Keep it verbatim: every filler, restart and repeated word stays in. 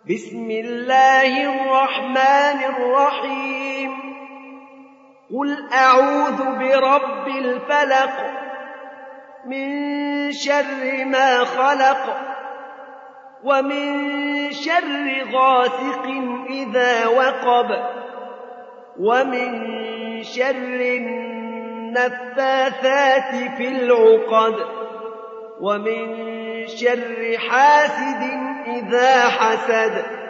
بسم الله الرحمن الرحيم قل أعوذ برب الفلق من شر ما خلق ومن شر غاسق إذا وقب ومن شر النفاثات في العقد ومن شر حاسد إذا حسد